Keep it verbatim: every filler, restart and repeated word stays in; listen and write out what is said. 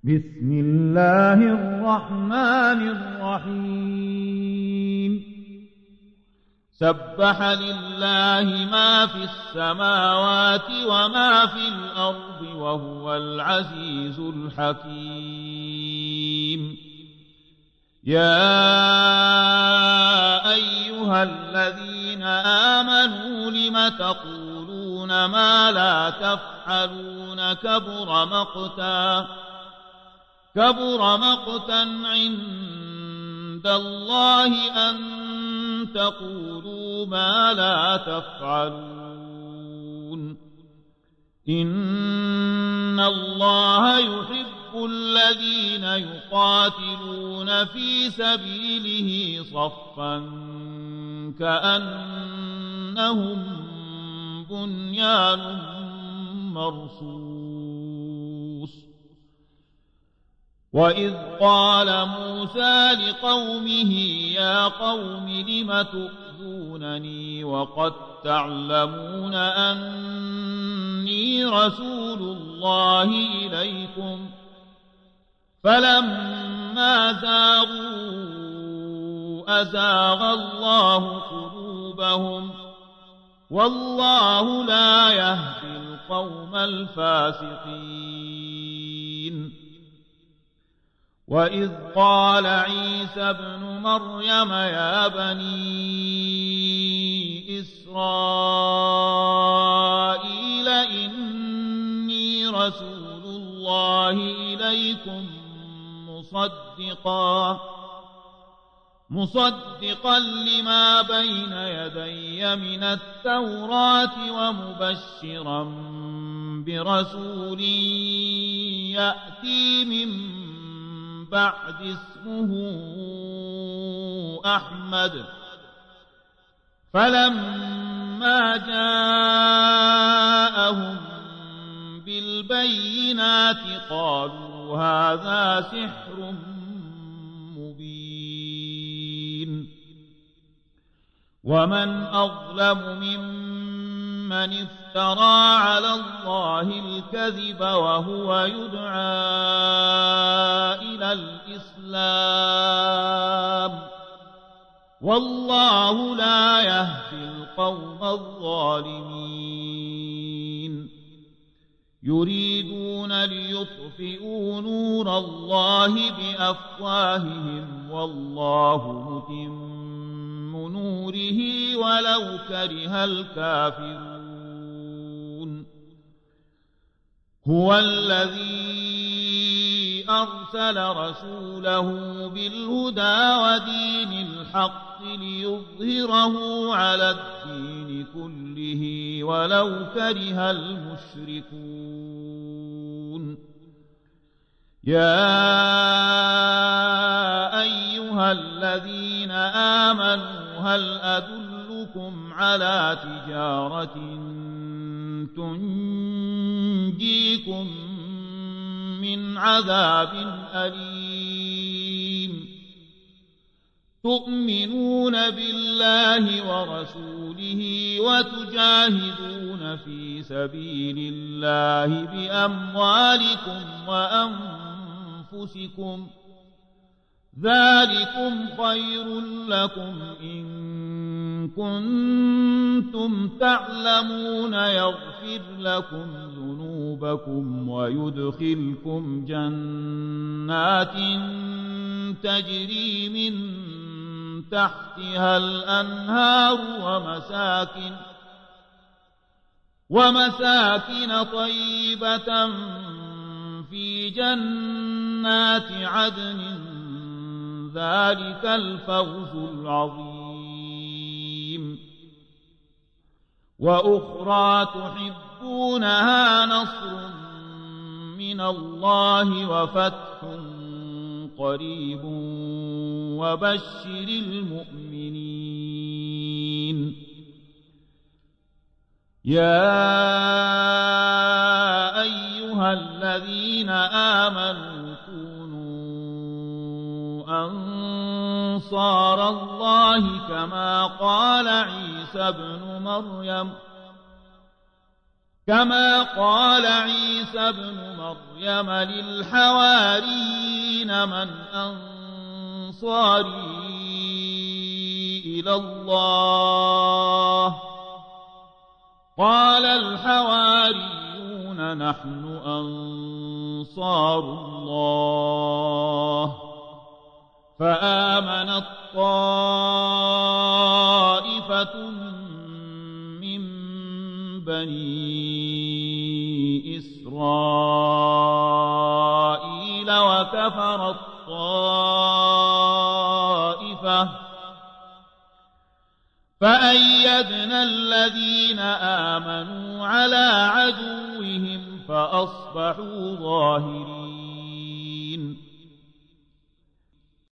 بسم الله الرحمن الرحيم سبح لله ما في السماوات وما في الأرض وهو العزيز الحكيم يا أيها الذين آمنوا لم تقولون ما لا تفعلون كبر مقتا كبر مقتا عند الله أن تقولوا ما لا تفعلون إن الله يحب الذين يقاتلون في سبيله صفا كأنهم بنيان مرصوص وإذ قال موسى لقومه يا قوم لم تؤذونني وقد تعلمون أني رسول الله إليكم فلما زاغوا أزاغ الله قلوبهم والله لا يهدي القوم الفاسقين وإذ قال عيسى ابن مريم يا بني إسرائيل إني رسول الله إليكم مصدقا مصدقا لما بين يدي من التوراة ومبشرا برسول يأتي من بعد اسمه أحمد فلما جاءهم بالبينات قالوا هذا سحر مبين ومن أظلم ممن افترى على الله الكذب وهو يدعى إلى الإسلام والله لا يهدي القوم الظالمين يريدون ليطفئوا نور الله بأفواههم والله متم نوره ولو كره الكافرون هو الذي أرسل رسوله بالهدى ودين الحق ليظهره على الدين كله ولو كره المشركون يا أيها الذين آمنوا هل أدلكم على تجارة تنجيكم من عذاب أليم تؤمنون بالله ورسوله وتجاهدون في سبيل الله بأموالكم وأنفسكم ذلكم خير لكم إن كنتم تعلمون يغفر لكم ذنوبكم ويدخلكم جنات تجري من تحتها الأنهار ومساكن ومساكن طيبة في جنات عدن ذلك الفوز العظيم وأخرى تحبونها نصر من الله وفتح قريب وبشر المؤمنين يا أيها الذين آمنوا أنصار الله كما قال عيسى ابن مريم كما قال عيسى ابن مريم للحواريين من أنصاري إلى الله قال الحواريون نحن أنصار الله فآمنت طائفة من بني إسرائيل وكفرت طائفة فأيدنا الذين آمنوا على عدوهم فأصبحوا ظاهرين